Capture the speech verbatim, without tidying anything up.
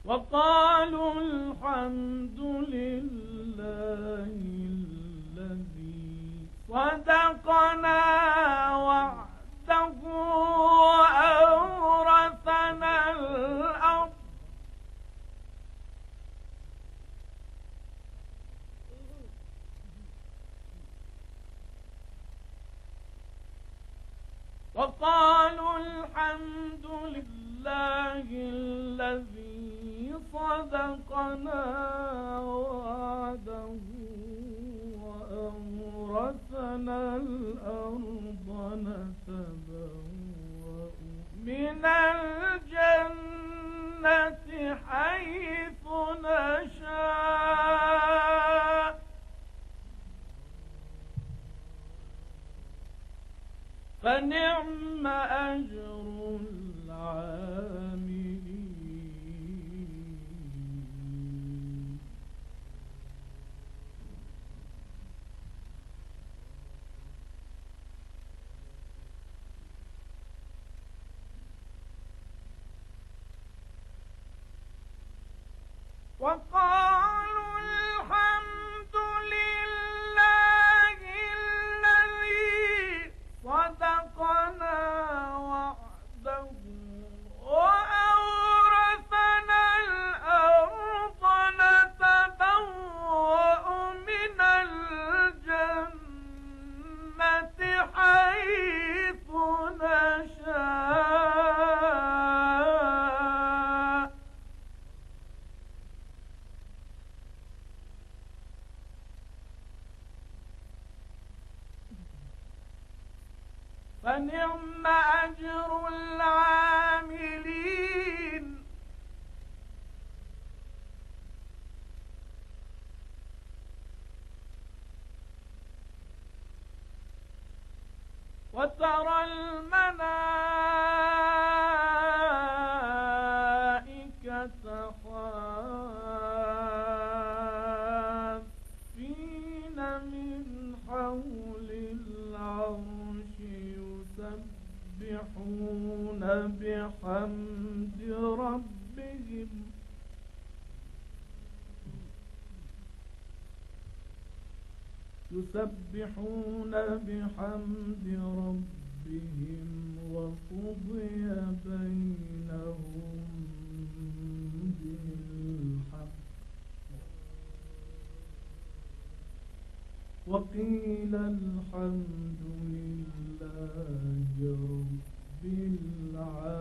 وقالوا الحمد لله الذي صدقنا وعده وأورثنا الأرض وقالوا الحمد لله الذي صدقنا وعده وأورثنا الأرض نتبوأ من الجنة حيث نشاء فنعم أجر العاملين. وقالوا الحمد لله الذي صدقنا وعده وأورثنا الأرض نتبوأ من الجنة حيث نشاء فنعم أجر العاملين. وترى الملائكة حافين من حول العرش يسبحون بحمد ربهم يسبحون بحمد ربهم وقضي بينهم بالحق وقيل الحمد لله رب العالمين.